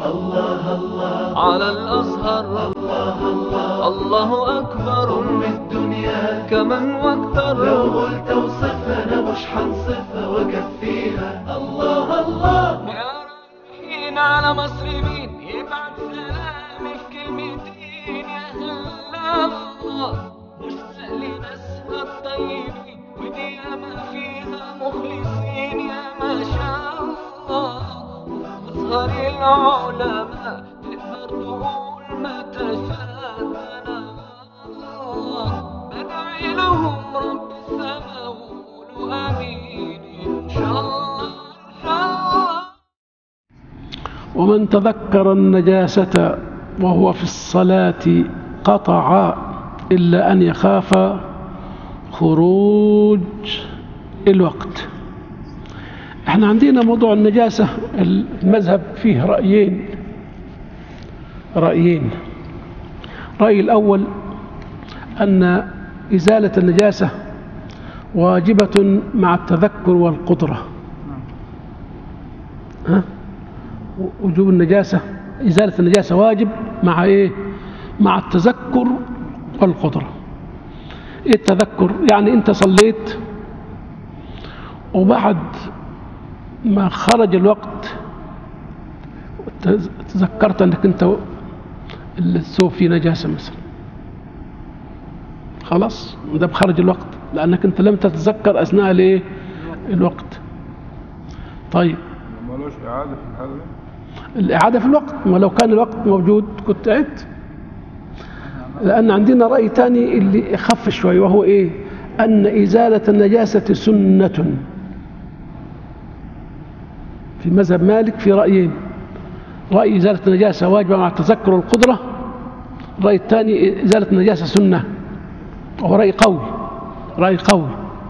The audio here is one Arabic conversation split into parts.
الله الله على الأزهر، الله الله الله أكبر من الدنيا كمن واكتر. لو قلت وصفها أنا مش حنصفها وكفيها. الله الله يا رايحين على مصر مين يبعت سلامي في كلمتين. يا هلا الله مشتاق لناسها الطيبين ودي ياما فيها مخلصين. يا ما شاء الله أزهر العلماء تقدر تقول ما تشاء. بدعي لهم رب السماء وقولوا آمين إن شاء الله إن شاء الله. ومن تذكر النجاسة وهو في الصلاة قطع إلا أن يخاف خروج الوقت. احنا عندنا موضوع النجاسة المذهب فيه رأيين. الرأي الأول أن إزالة النجاسة واجبة مع التذكر والقدرة. وجوب النجاسة، إزالة النجاسة واجب مع إيه؟ مع التذكر والقدرة. إيه التذكر؟ يعني أنت صليت وبعد ما خرج الوقت تذكرت أنك أنت الثوب فيه نجاسة مثلا، خلاص ده بخرج الوقت لأنك أنت لم تتذكر أثناء الوقت. طيب مالوش إعادة في الحالة؟ الإعادة في الوقت، ولو كان الوقت موجود كنت عدت. لأن عندنا رأي تاني اللي أخف شوي، وهو إيه؟ أن إزالة النجاسة سنة. في مذهب مالك في رأيين: رأي إزالة النجاسة واجبة مع التذكر والقدرة، الرأي الثاني إزالة النجاسة سنة، وهو رأي قوي.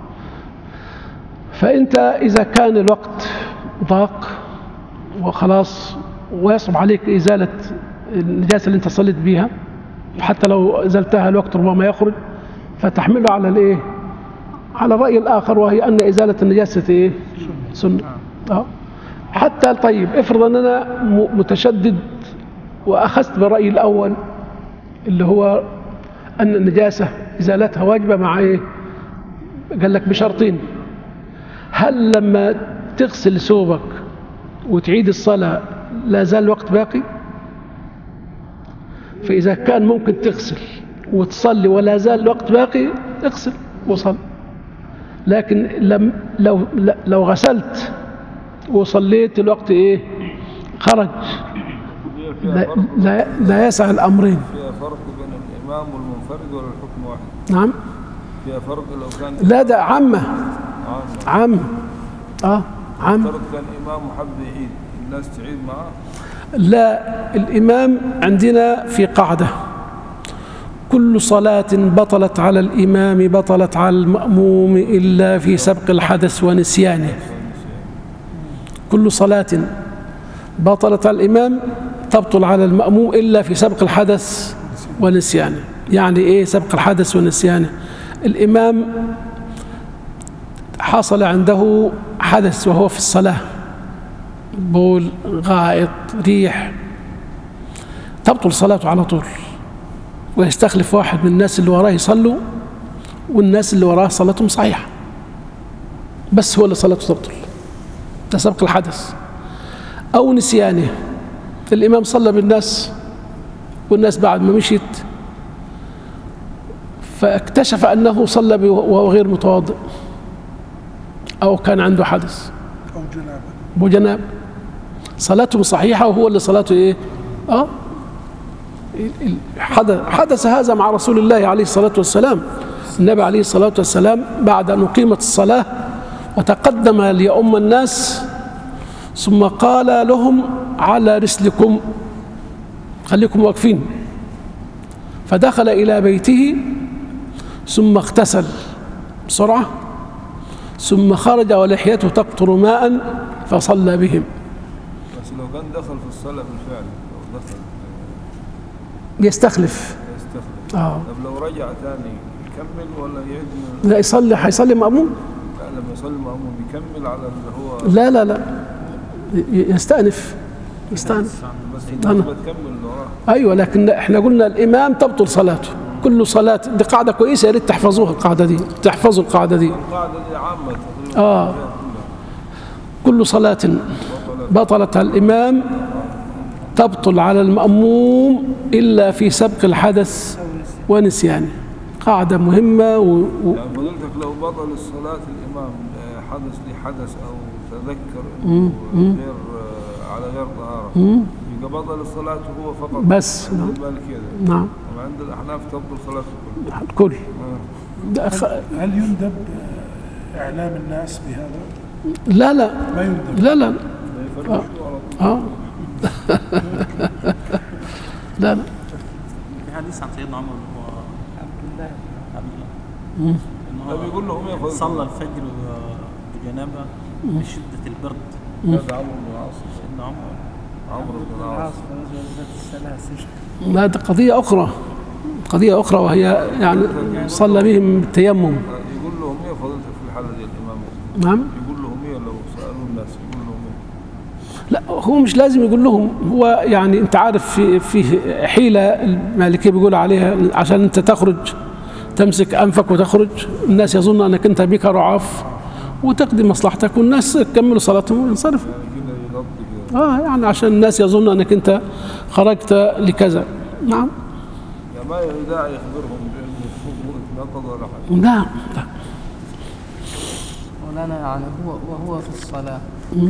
فأنت إذا كان الوقت ضاق وخلاص ويصعب عليك إزالة النجاسة اللي أنت صليت بيها، حتى لو أزلتها الوقت ربما يخرج، فتحمله على على الرأي الآخر، وهي أن إزالة النجاسة سنة. حتى طيب افرض أن أنا متشدد وأخذت بالرأي الأول اللي هو أن النجاسة إزالتها واجبة مع قال لك بشرطين: هل لما تغسل ثوبك وتعيد الصلاة لا زال الوقت باقي؟ فإذا كان ممكن تغسل وتصلي ولا زال الوقت باقي اغسل وصل. لكن لو غسلت وصليت الوقت خرج، لا يسع الأمرين. فيها فرق بين الإمام والمنفرد ولا الحكم واحد؟ نعم فيها فرق لو كان لا ده عامة. عام فرق كان إمام وحب يعيد الناس تعيد معه؟ لا، الإمام عندنا في قاعدة: كل صلاة بطلت على الإمام بطلت على المأموم إلا في سبق الحدث ونسيانه. كل صلاة بطلت على الإمام تبطل على المأموم إلا في سبق الحدث ونسيانه. يعني إيه سبق الحدث ونسيانه؟ الإمام حصل عنده حدث وهو في الصلاة، بول، غائط، ريح، تبطل صلاته على طول، ويستخلف واحد من الناس اللي وراه يصلوا، والناس اللي وراه صلاتهم صحيحة، بس هو اللي صلاته تبطل. ده سبق الحدث. أو نسيانه، الإمام صلى بالناس والناس بعد ما مشيت فاكتشف أنه صلى وهو غير متواضع، أو كان عنده حدث أو جناب، صلاته صحيحة وهو اللي صلاته حدث هذا مع رسول الله عليه الصلاة والسلام. النبي عليه الصلاة والسلام بعد أن أقيمت الصلاة وتقدم ليؤم الناس ثم قال لهم: على رسلكم، خليكم واقفين. فدخل إلى بيته ثم اغتسل بسرعة، ثم خرج ولحيته تقطر ماء فصلى بهم. بس لو كان دخل في الصلاة بالفعل، لو دخل يستخلف. طب لو رجع ثاني يكمل ولا يعيد؟ لا، هيصلي مأموم. لا، لما يصلي مأموم يكمل على اللي هو لا يستأنف. استنى بس استنى. الناس بتكمل وراه. ايوه، لكن احنا قلنا الامام تبطل صلاته، كل صلاه. دي قاعده كويسه، يا ريت تحفظوها القاعده دي، تحفظوا القاعده دي. القاعدة دي عامة تقريبا. كل صلاه بطلتها الامام تبطل على المأموم إلا في سبق الحدث ونسيانه. قاعدة مهمة يعني فضيلتك لو بطل الصلاة الإمام حدث لي حدث أو تذكر إنه غير على غير طهارة، يبقى بطل الصلاة هو فقط بس. عند المالكية. نعم. وعند الأحناف تبطل صلاته كلها. الكل. هل يندب إعلام الناس بهذا؟ لا لا ما يندب. لا لا لا لا. في حديث عن سيدنا عمر اللي هو عبد الله ده بيقول لهم إيه صلى الفجر بجنابه بشدة البرد. هذا عمرو بن العاص. سيدنا عمرو بن العاص. لا، ده قضية أخرى، قضية أخرى، وهي يعني صلى بهم بالتيمم. يقول لهم إيه فضيلتك في الحالة دي الإمام؟ نعم. يقول لهم إيه لو سألوا الناس يقول لهم إيه؟ لا، هو مش لازم يقول لهم، هو يعني أنت عارف في حيلة المالكية بيقول عليها عشان أنت تخرج تمسك أنفك وتخرج، الناس يظن أنك أنت بك رعاف وتقضي مصلحتك، والناس يكملوا صلاتهم وينصرفوا. يعني عشان الناس يظن أنك أنت خرجت لكذا. نعم. يعني ما داعي يخبرهم بأنه نقض ولا حاجة. لا لا. مولانا يعني وهو في الصلاة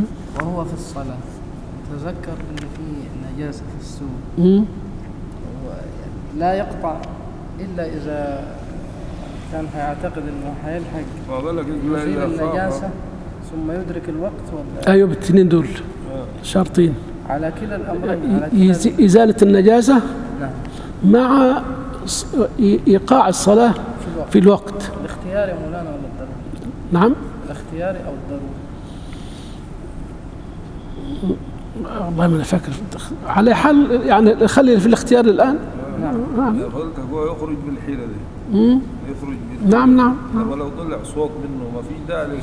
تذكر أن في نجاسة في السوق، لا يقطع إلا إذا كان هيعتقد أنه هيلحق يزيل النجاسة ثم يدرك الوقت، ولا؟ أيوة، بالتنين دول شرطين على كلا الأمرين. إزالة النجاسة نعم. مع إيقاع الصلاة في الوقت. الاختياري مولانا ولا الضروري؟ نعم. الاختياري أو الضروري؟ والله ما أنا فاكر، على حال يعني خلي في الاختيار الآن. نعم. فضلتك هو يخرج بالحيلة دي. يخرج بالحيلة. نعم. لما لو طلع صوت منه ما في داعي.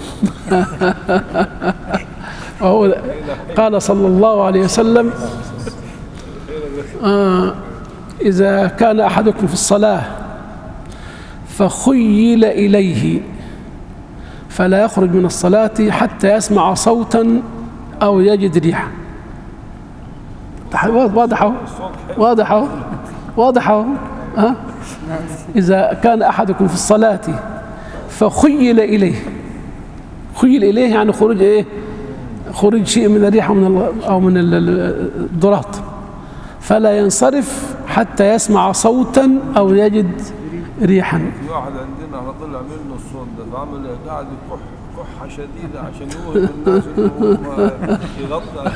قال صلى الله عليه وسلم: إذا كان أحدكم في الصلاة فخيل إليه فلا يخرج من الصلاة حتى يسمع صوتا أو يجد ريحا. واضح. إذا كان أحدكم في الصلاة فخيل إليه، خيل إليه يعني خروج إيه؟ خروج شيء من الريح أو من الذرات، فلا ينصرف حتى يسمع صوتا أو يجد ريحا. في واحد عندنا طلع منه الصوت ده، فعمل قاعد يكح كحة شديدة عشان يوهم الناس إنه يغطى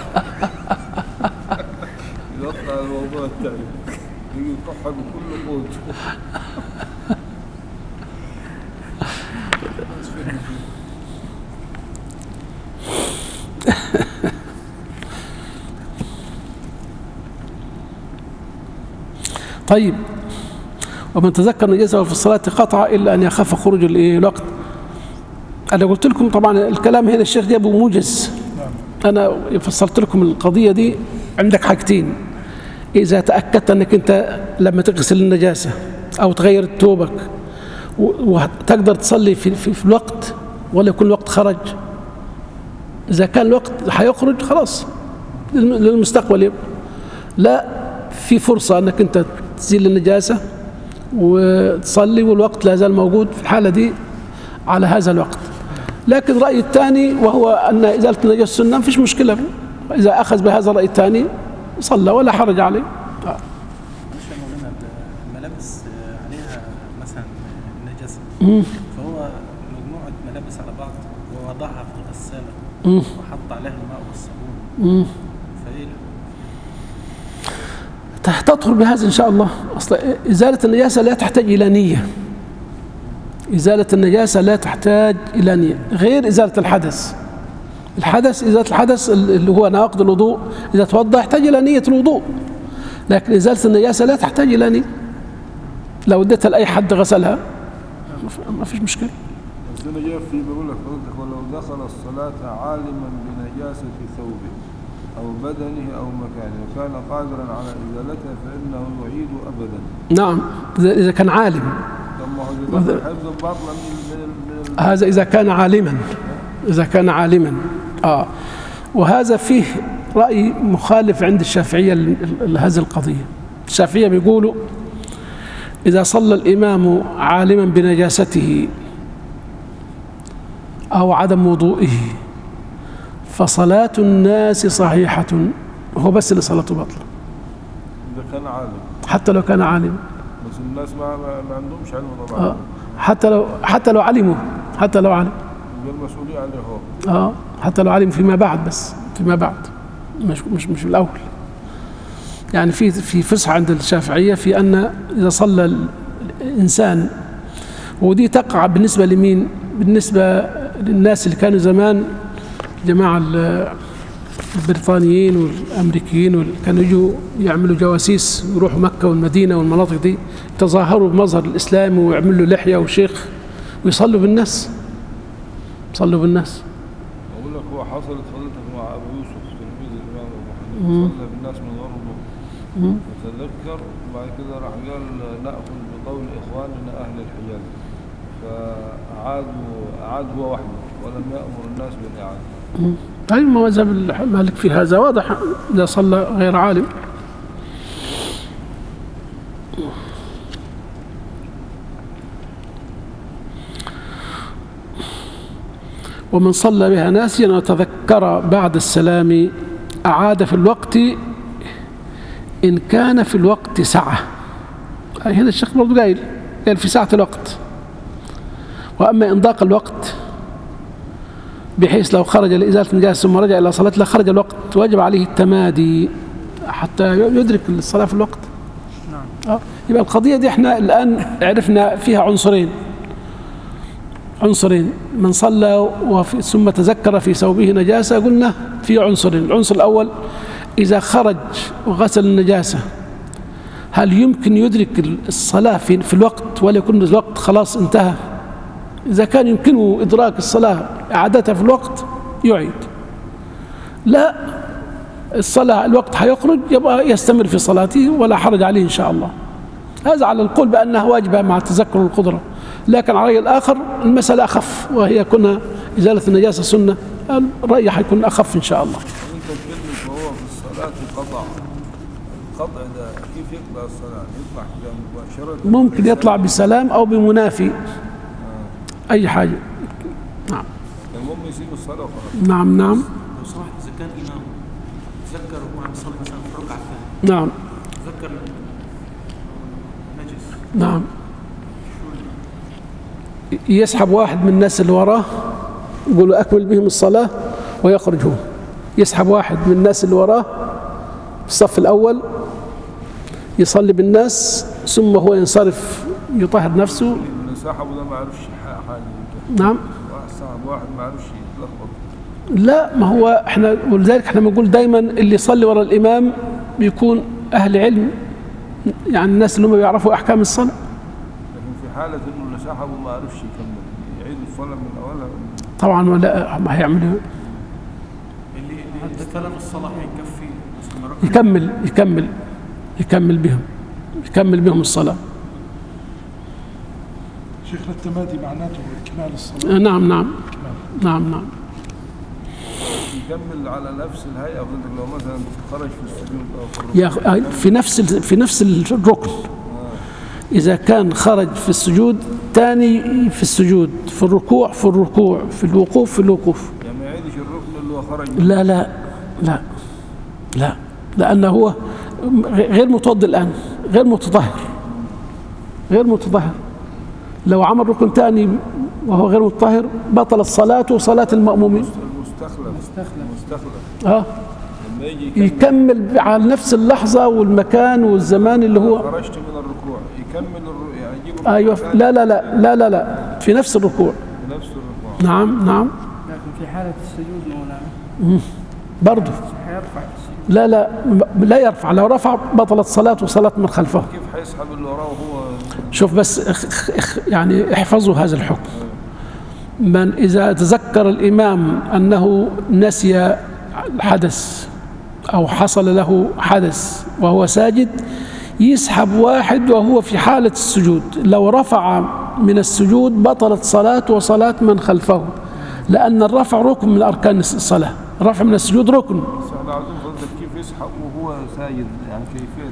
الموضوع التاني، يجي يكحها بكل قوته. طيب، ومن تذكر نجاسة في الصلاة قطع إلا أن يخاف خروج الوقت. أنا قلت لكم طبعا الكلام هنا الشيخ جابه موجز، أنا فصلت لكم القضية دي. عندك حاجتين: إذا تأكدت أنك أنت لما تغسل النجاسة أو تغير ثوبك وتقدر تصلي في الوقت ولا يكون الوقت خرج. إذا كان الوقت هيخرج خلاص للمستقبل يبقى. لا، في فرصة أنك أنت تزيل النجاسة وتصلي والوقت لا زال موجود في الحالة دي على هذا الوقت. لكن الرأي الثاني وهو أن إزالة النجاسة سنة، مفيش مشكلة. إذا أخذ بهذا الرأي الثاني صلى ولا حرج عليه. الملابس عليها مثلا نجاسة، فهو مجموعة ملابس على بعض ووضعها في الغسالة وحط عليها الماء والصابون، فإيه تدخل بهذا إن شاء الله. أصلا إزالة النجاسة لا تحتاج إلى نية. إزالة النجاسة لا تحتاج إلى نية، غير إزالة الحدث. إزالة الحدث اللي هو نواقض الوضوء، إذا توضأ يحتاج إلى نية الوضوء، لكن إزالة النجاسة لا تحتاج إلى نية. لو اديتها لأي حد غسلها ما فيش مشكلة. بس أنا جاي في بقول لك فضلتك ولو دخل الصلاة عالما بنجاسة ثوبه أو بدنه أو مكانه وكان قادرا على إزالتها فإنه يعيد أبدا. نعم إذا كان عالم. طب ما هو حفظ الباطل من هذا إذا كان عالما، إذا كان عالما. وهذا فيه رأي مخالف عند الشافعية لهذه القضية. الشافعية بيقولوا إذا صلى الإمام عالما بنجاسته أو عدم وضوئه فصلاة الناس صحيحة، هو بس اللي صلاته باطلة إذا كان عالم، حتى لو كان عالم. بس الناس ما عندهمش علم طبعا. حتى لو علموا، حتى لو علم المسؤولية عليه هو. حتى لو علم فيما بعد، بس فيما بعد مش في الأول. يعني في فصح عند الشافعية في أن إذا صلى الإنسان، ودي تقع بالنسبة لمين؟ بالنسبة للناس اللي كانوا زمان جماعة البريطانيين والأمريكيين كانوا يجوا يعملوا جواسيس ويروحوا مكة والمدينة والمناطق دي، يتظاهروا بمظهر الإسلام ويعملوا لحية وشيخ ويصلوا بالناس. صلوا بالناس. أقول لك هو حصلت فضيلتك مع أبو يوسف تلميذ الإمام أبو حنيفة، صلى بالناس من غير وضوء فتذكر بعد كده راح قال نأخذ بقول إخواننا أهل الحجاز، فأعاد هو وحده ولم يأمر الناس بالإعادة. طيب ما مذهب مالك في هذا واضح إذا صلى غير عالم. ومن صلى بها ناسيا وتذكر بعد السلام أعاد في الوقت إن كان في الوقت سعة. هنا الشيخ برضو قال في سعة الوقت. وأما إن ضاق الوقت بحيث لو خرج لإزالة النجاسة ثم رجع إلى صلاة لا خرج الوقت وجب عليه التمادي حتى يدرك الصلاة في الوقت. نعم. يبقى القضية دي احنا الآن عرفنا فيها عنصرين. من صلى ثم تذكر في ثوبه نجاسة، قلنا في عنصرين. العنصر الأول إذا خرج وغسل النجاسة هل يمكن يدرك الصلاة في الوقت ولا يكون الوقت خلاص انتهى؟ إذا كان يمكنه إدراك الصلاة إعادتها في الوقت يعيد. لا، الصلاة الوقت هيخرج يبقى يستمر في صلاته ولا حرج عليه إن شاء الله. هذا على القول بأنها واجبة مع تذكر القدرة. لكن على الرأي الآخر المسألة أخف، وهي كنا إزالة النجاسة سنة، الرأي حيكون أخف إن شاء الله. أنت تكلم فهو في الصلاة قطع. القطع ده كيف يقطع الصلاة؟ يطلع كده مباشرة؟ ممكن يطلع بسلام أو بمنافي. أي حاجة. نعم. المهم يسيب الصلاة وخلاص. نعم. لو سمحت إذا كان إمام تذكر وهو عم يصلي مثلا في الركعة الثانية. نعم. تذكر نجس. نعم. يسحب واحد من الناس اللي وراه يقول أكمل بهم الصلاة ويخرج هو. يسحب واحد من الناس اللي وراه في الصف الأول يصلي بالناس ثم هو ينصرف يطهر نفسه. اللي سحبه ده ما عرفش حاجة. نعم. واحد ما عرفش يتلخبط. لا، ما هو احنا ولذلك احنا بنقول دايما اللي يصلي ورا الإمام بيكون أهل علم، يعني الناس اللي هم بيعرفوا أحكام الصلاة. لكن في حالة إنه اللي سحبه ما عرفش يكمل يعيد الصلاة من أولها. طبعا ولا ما هيعملوا. اللي استلم الصلاة هيكفي يكمل بهم الصلاة. شيخ التمادي معناته إكمال الصلاة. نعم. يكمل على نفس الهيئة. لو مثلا خرج في السجود أو في نفس الركن. إذا كان خرج في السجود تاني في السجود، في الركوع في الوقوف يعني ما يعيدش الركن اللي هو خرج. لا لأنه هو غير متوضئ الآن، غير متطهر. لو عمل ركن تاني وهو غير متطهر بطلت صلاته وصلاة المأمومين. مستخلف. يكمل على نفس اللحظة والمكان والزمان اللي هو خرجت من الركوع يكمل يعني يجيب. أيوة. لا في نفس الركوع. نعم. لكن في حالة السجود مولانا برضه حيرفع السجود. لا يرفع. لو رفع بطلت صلاته وصلاة من خلفه. كيف حيسحب اللي وراه وهو؟ شوف بس يعني احفظوا هذا الحكم. من إذا تذكر الإمام أنه نسي الحدث أو حصل له حدث وهو ساجد يسحب واحد وهو في حالة السجود، لو رفع من السجود بطلت صلاته وصلاة من خلفه، لأن الرفع ركن من أركان الصلاة، الرفع من السجود ركن. بس احنا عايزين فضلك كيف يسحب وهو ساجد، يعني كيفية؟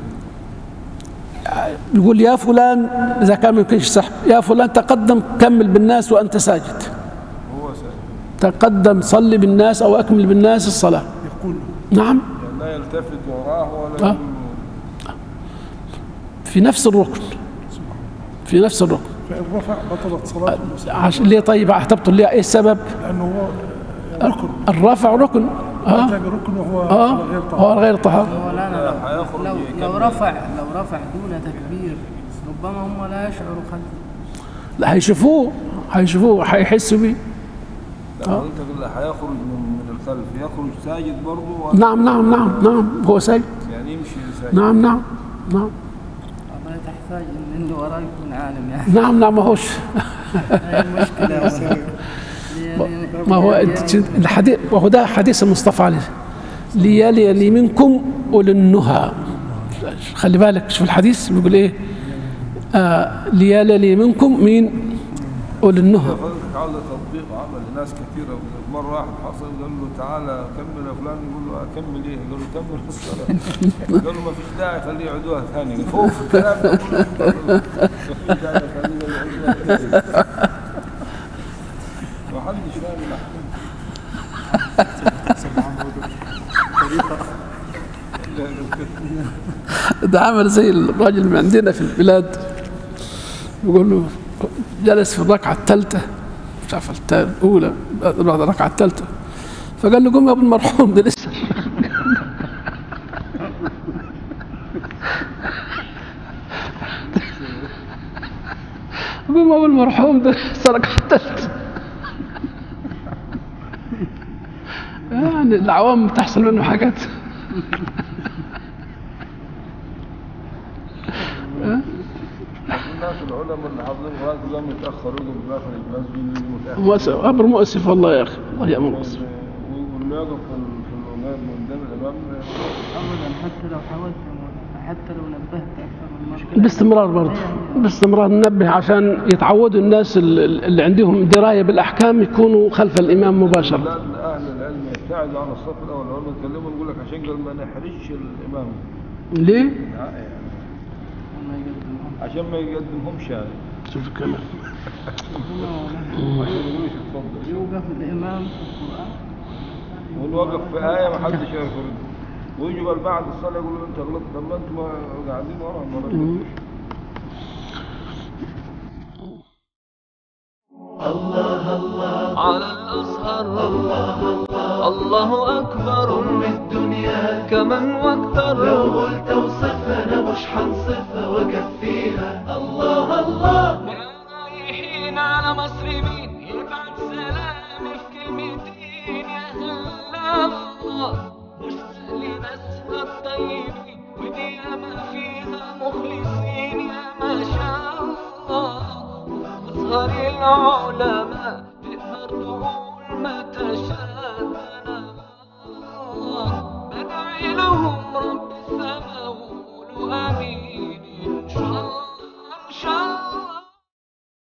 يقول يا فلان إذا كان ما يمكنش سحب، يا فلان تقدم كمل بالناس وأنت ساجد، هو ساجد تقدم صلي بالناس أو أكمل بالناس الصلاة. يقول نعم، يعني لا يلتفت وراه ولا يقول في نفس الركن، في نفس الركن. فإن رفع بطلت صلاته عشان ليه طيب تبطل ليه؟ ايه السبب؟ لأنه هو ركن الرفع ركن. يعني ركن وهو على غير طهارة. هو غير طهارة. لو رفع دون تكبير ربما هم لا يشعروا خلفه. لا هيشوفوه هيحسوا بيه. لا انت تقول هيخرج من الخلف، يخرج ساجد برضه نعم هو ساجد، يعني يمشي ساجد. نعم والله تحتاج ان اللي وراك يكون عالم يعني. نعم ما هوش هي المشكلة. ما هو الحديث، وهو ده حديث المصطفى عليه، ليلي منكم أولي النهى. خلي بالك شوف الحديث بيقول ايه، ليلي منكم مين؟ أولي النهى. فضلك عاوز تطبيق عمل لناس كثيرة. مرة واحد حصل قال له تعالى كمل يا فلان، يقول له أكمل إيه؟ قال له كمل الصلاة. قال له ما فيش داعي خليه يعيدوها ثاني، فوق الكلام ده كله. ما فيش داعي خليه يعيدوها ثاني. ما حدش فاهم الأحكام. ده عمل زي الراجل اللي عندنا في البلاد، يقول له جلس في الركعة الثالثة، مش عارف الأولى بعد الركعة الثالثة، فقال له قوم يا ابن المرحوم ده لسه. قوم يا ابن المرحوم ده لسه الركعة الثالثة. يعني العوام تحصل منه حاجات. الناس العلماء اللي حافظين القرآن كلهم يتأخروا يجوا في آخر المسجد، يجوا متأخر. أمر مؤسف والله يا أخي، والله يا أمر مؤسف. واللي يقف في الغيب من قدام الإمام ابدا حتى لو حاولت حتى لو نبهت اكثر من مرة باستمرار برضه، باستمرار ننبه عشان يتعودوا الناس اللي عندهم دراية بالأحكام يكونوا خلف الإمام مباشرة. لا أهل العلم يبتعدوا عن الصف الأول، أول ما يتكلموا يقول لك عشان قال ما نحرجش الإمام. ليه؟ عشان ما يقدمهمش يعني. شوف الكلام. عشان ما يقولوش اتفضل. يوقف الامام في القران والوقف في آية ما حدش يعرف يرد، ويجوا بعد الصلاة يقولوا أنت غلطت، طب ما أنتم قاعدين ورا ما ردتوش. على الأزهر الله أكبر الدنيا كمن واكتر. لو قلت اوصفها انا مش حنصفها واكفيها. الله الله يا رايحين على مصر مين